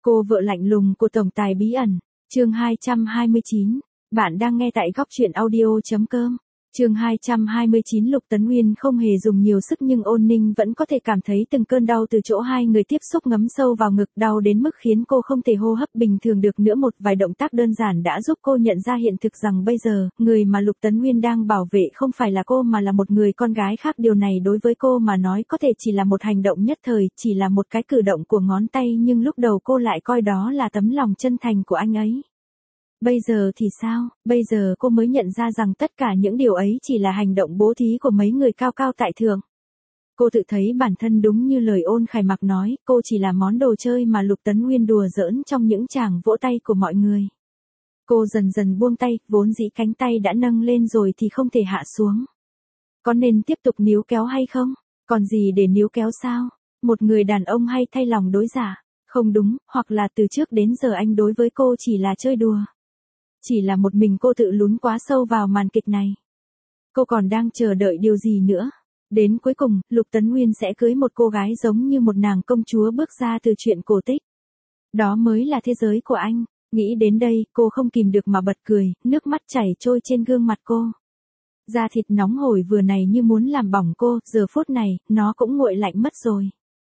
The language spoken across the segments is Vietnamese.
Cô vợ lạnh lùng của tổng tài bí ẩn, chương 229, bạn đang nghe tại góc truyện audio.com. Chương 229 Lục Tấn Nguyên không hề dùng nhiều sức nhưng Ôn Ninh vẫn có thể cảm thấy từng cơn đau từ chỗ hai người tiếp xúc ngấm sâu vào ngực, đau đến mức khiến cô không thể hô hấp bình thường được nữa. Một vài động tác đơn giản đã giúp cô nhận ra hiện thực rằng bây giờ, người mà Lục Tấn Nguyên đang bảo vệ không phải là cô mà là một người con gái khác. Điều này đối với cô mà nói có thể chỉ là một hành động nhất thời, chỉ là một cái cử động của ngón tay, nhưng lúc đầu cô lại coi đó là tấm lòng chân thành của anh ấy. Bây giờ thì sao? Bây giờ cô mới nhận ra rằng tất cả những điều ấy chỉ là hành động bố thí của mấy người cao cao tại thượng. Cô tự thấy bản thân đúng như lời Ôn Khải Mặc nói, cô chỉ là món đồ chơi mà Lục Tấn Nguyên đùa giỡn trong những tràng vỗ tay của mọi người. Cô dần dần buông tay, vốn dĩ cánh tay đã nâng lên rồi thì không thể hạ xuống. Có nên tiếp tục níu kéo hay không? Còn gì để níu kéo sao? Một người đàn ông hay thay lòng đối giả? Không đúng, hoặc là từ trước đến giờ anh đối với cô chỉ là chơi đùa. Chỉ là một mình cô tự lún quá sâu vào màn kịch này. Cô còn đang chờ đợi điều gì nữa? Đến cuối cùng, Lục Tấn Nguyên sẽ cưới một cô gái giống như một nàng công chúa bước ra từ truyện cổ tích. Đó mới là thế giới của anh. Nghĩ đến đây, cô không kìm được mà bật cười, nước mắt chảy trôi trên gương mặt cô. Da thịt nóng hổi vừa này như muốn làm bỏng cô, giờ phút này, nó cũng nguội lạnh mất rồi.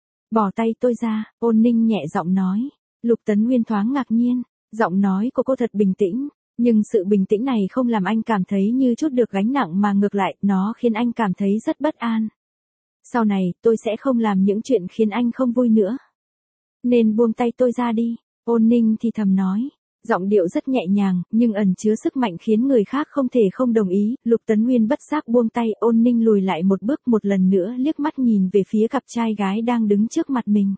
Bỏ tay tôi ra, Ôn Ninh nhẹ giọng nói. Lục Tấn Nguyên thoáng ngạc nhiên, giọng nói của cô thật bình tĩnh. Nhưng sự bình tĩnh này không làm anh cảm thấy như chút được gánh nặng mà ngược lại, nó khiến anh cảm thấy rất bất an. Sau này, tôi sẽ không làm những chuyện khiến anh không vui nữa. Nên buông tay tôi ra đi, Ôn Ninh thì thầm nói. Giọng điệu rất nhẹ nhàng, nhưng ẩn chứa sức mạnh khiến người khác không thể không đồng ý. Lục Tấn Nguyên bất giác buông tay, Ôn Ninh lùi lại một bước, một lần nữa liếc mắt nhìn về phía cặp trai gái đang đứng trước mặt mình.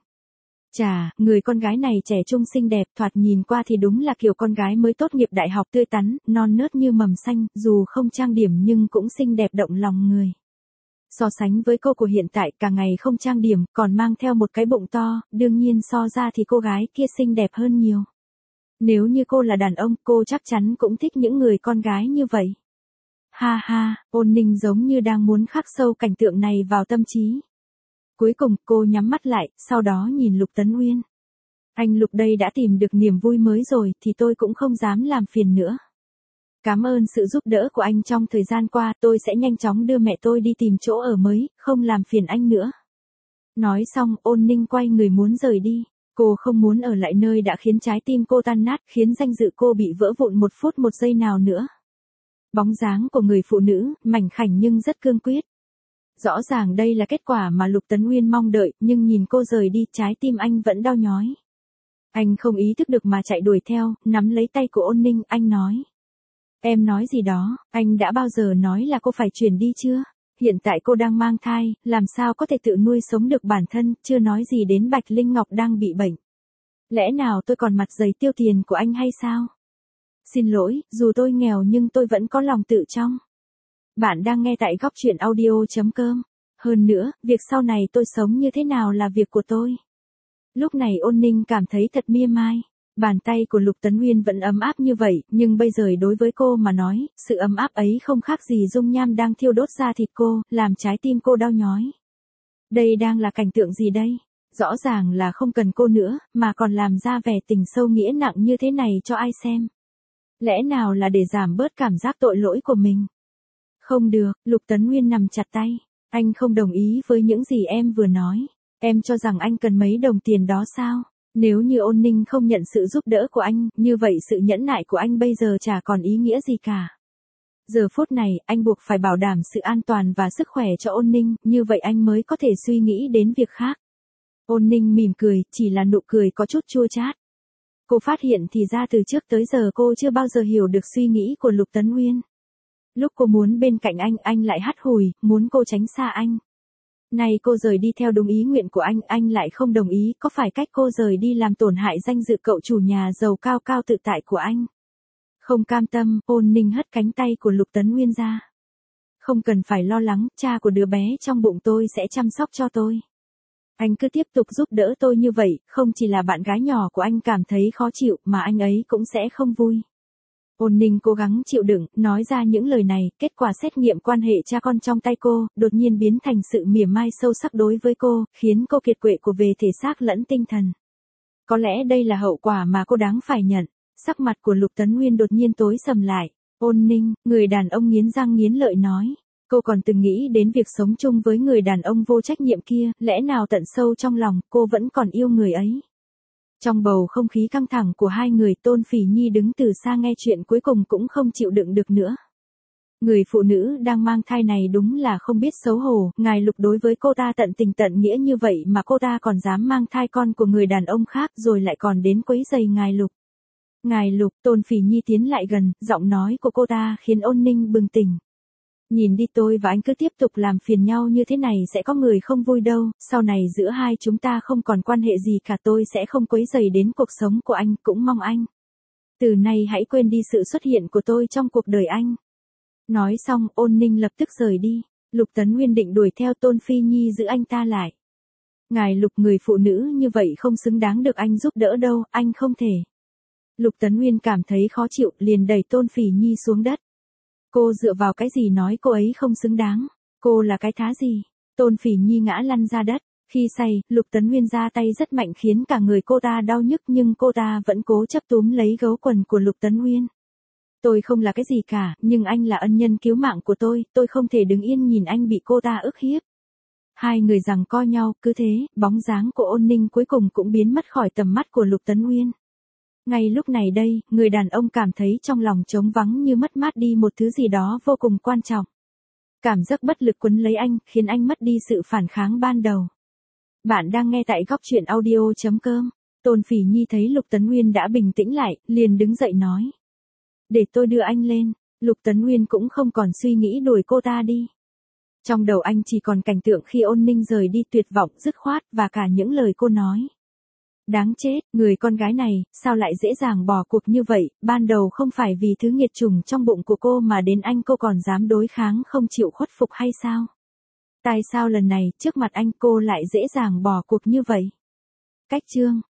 Chà, người con gái này trẻ trung xinh đẹp, thoạt nhìn qua thì đúng là kiểu con gái mới tốt nghiệp đại học, tươi tắn, non nớt như mầm xanh, dù không trang điểm nhưng cũng xinh đẹp động lòng người. So sánh với cô của hiện tại, cả ngày không trang điểm, còn mang theo một cái bụng to, đương nhiên so ra thì cô gái kia xinh đẹp hơn nhiều. Nếu như cô là đàn ông, cô chắc chắn cũng thích những người con gái như vậy. Ha ha, Ôn Ninh giống như đang muốn khắc sâu cảnh tượng này vào tâm trí. Cuối cùng, cô nhắm mắt lại, sau đó nhìn Lục Tấn Nguyên. Anh Lục đây đã tìm được niềm vui mới rồi, thì tôi cũng không dám làm phiền nữa. Cảm ơn sự giúp đỡ của anh trong thời gian qua, tôi sẽ nhanh chóng đưa mẹ tôi đi tìm chỗ ở mới, không làm phiền anh nữa. Nói xong, Ôn Ninh quay người muốn rời đi. Cô không muốn ở lại nơi đã khiến trái tim cô tan nát, khiến danh dự cô bị vỡ vụn một phút một giây nào nữa. Bóng dáng của người phụ nữ, mảnh khảnh nhưng rất cương quyết. Rõ ràng đây là kết quả mà Lục Tấn Nguyên mong đợi, nhưng nhìn cô rời đi, trái tim anh vẫn đau nhói. Anh không ý thức được mà chạy đuổi theo, nắm lấy tay của Ôn Ninh, anh nói. Em nói gì đó, anh đã bao giờ nói là cô phải chuyển đi chưa? Hiện tại cô đang mang thai, làm sao có thể tự nuôi sống được bản thân, chưa nói gì đến Bạch Linh Ngọc đang bị bệnh. Lẽ nào tôi còn mặt dày tiêu tiền của anh hay sao? Xin lỗi, dù tôi nghèo nhưng tôi vẫn có lòng tự trọng. Bạn đang nghe tại góc truyện audio.com. Hơn nữa, việc sau này tôi sống như thế nào là việc của tôi. Lúc này Ôn Ninh cảm thấy thật mia mai. Bàn tay của Lục Tấn Nguyên vẫn ấm áp như vậy, nhưng bây giờ đối với cô mà nói, sự ấm áp ấy không khác gì dung nham đang thiêu đốt da thịt cô, làm trái tim cô đau nhói. Đây đang là cảnh tượng gì đây? Rõ ràng là không cần cô nữa, mà còn làm ra vẻ tình sâu nghĩa nặng như thế này cho ai xem. Lẽ nào là để giảm bớt cảm giác tội lỗi của mình? Không được, Lục Tấn Nguyên nắm chặt tay. Anh không đồng ý với những gì em vừa nói. Em cho rằng anh cần mấy đồng tiền đó sao? Nếu như Ôn Ninh không nhận sự giúp đỡ của anh, như vậy sự nhẫn nại của anh bây giờ chả còn ý nghĩa gì cả. Giờ phút này, anh buộc phải bảo đảm sự an toàn và sức khỏe cho Ôn Ninh, như vậy anh mới có thể suy nghĩ đến việc khác. Ôn Ninh mỉm cười, chỉ là nụ cười có chút chua chát. Cô phát hiện thì ra từ trước tới giờ cô chưa bao giờ hiểu được suy nghĩ của Lục Tấn Nguyên. Lúc cô muốn bên cạnh anh lại hắt hủi, muốn cô tránh xa anh. Nay cô rời đi theo đúng ý nguyện của anh lại không đồng ý, có phải cách cô rời đi làm tổn hại danh dự cậu chủ nhà giàu cao cao tự tại của anh? Không cam tâm, Ôn Ninh hất cánh tay của Lục Tấn Nguyên ra. Không cần phải lo lắng, cha của đứa bé trong bụng tôi sẽ chăm sóc cho tôi. Anh cứ tiếp tục giúp đỡ tôi như vậy, không chỉ là bạn gái nhỏ của anh cảm thấy khó chịu, mà anh ấy cũng sẽ không vui. Ôn Ninh cố gắng chịu đựng, nói ra những lời này, kết quả xét nghiệm quan hệ cha con trong tay cô, đột nhiên biến thành sự mỉa mai sâu sắc đối với cô, khiến cô kiệt quệ của về thể xác lẫn tinh thần. Có lẽ đây là hậu quả mà cô đáng phải nhận. Sắc mặt của Lục Tấn Nguyên đột nhiên tối sầm lại. Ôn Ninh, người đàn ông nghiến răng nghiến lợi nói. Cô còn từng nghĩ đến việc sống chung với người đàn ông vô trách nhiệm kia, lẽ nào tận sâu trong lòng cô vẫn còn yêu người ấy. Trong bầu không khí căng thẳng của hai người, Tôn Phỉ Nhi đứng từ xa nghe chuyện cuối cùng cũng không chịu đựng được nữa. Người phụ nữ đang mang thai này đúng là không biết xấu hổ, ngài Lục đối với cô ta tận tình tận nghĩa như vậy mà cô ta còn dám mang thai con của người đàn ông khác rồi lại còn đến quấy rầy ngài Lục. Ngài Lục, Tôn Phỉ Nhi tiến lại gần, giọng nói của cô ta khiến Ôn Ninh bừng tỉnh. Nhìn đi, tôi và anh cứ tiếp tục làm phiền nhau như thế này sẽ có người không vui đâu, sau này giữa hai chúng ta không còn quan hệ gì cả, tôi sẽ không quấy rầy đến cuộc sống của anh, cũng mong anh. Từ nay hãy quên đi sự xuất hiện của tôi trong cuộc đời anh. Nói xong, Ôn Ninh lập tức rời đi. Lục Tấn Nguyên định đuổi theo, Tôn Phi Nhi giữ anh ta lại. Ngài Lục, người phụ nữ như vậy không xứng đáng được anh giúp đỡ đâu, anh không thể. Lục Tấn Nguyên cảm thấy khó chịu, liền đẩy Tôn Phỉ Nhi xuống đất. Cô dựa vào cái gì nói cô ấy không xứng đáng? Cô là cái thá gì? Tôn Phỉ Nhi ngã lăn ra đất. Khi say, Lục Tấn Nguyên ra tay rất mạnh khiến cả người cô ta đau nhức, nhưng cô ta vẫn cố chấp túm lấy gấu quần của Lục Tấn Nguyên. Tôi không là cái gì cả, nhưng anh là ân nhân cứu mạng của tôi không thể đứng yên nhìn anh bị cô ta ức hiếp. Hai người giằng co nhau, cứ thế, bóng dáng của Ôn Ninh cuối cùng cũng biến mất khỏi tầm mắt của Lục Tấn Nguyên. Ngay lúc này đây, người đàn ông cảm thấy trong lòng trống vắng như mất mát đi một thứ gì đó vô cùng quan trọng. Cảm giác bất lực quấn lấy anh, khiến anh mất đi sự phản kháng ban đầu. Bạn đang nghe tại Góc Truyện Audio.com. Tôn Phỉ Nhi thấy Lục Tấn Nguyên đã bình tĩnh lại, liền đứng dậy nói. Để tôi đưa anh lên. Lục Tấn Nguyên cũng không còn suy nghĩ đuổi cô ta đi. Trong đầu anh chỉ còn cảnh tượng khi Ôn Ninh rời đi tuyệt vọng dứt khoát và cả những lời cô nói. Đáng chết, người con gái này, sao lại dễ dàng bỏ cuộc như vậy, ban đầu không phải vì thứ nghiệt chủng trong bụng của cô mà đến anh cô còn dám đối kháng không chịu khuất phục hay sao? Tại sao lần này, trước mặt anh cô lại dễ dàng bỏ cuộc như vậy? Cách chương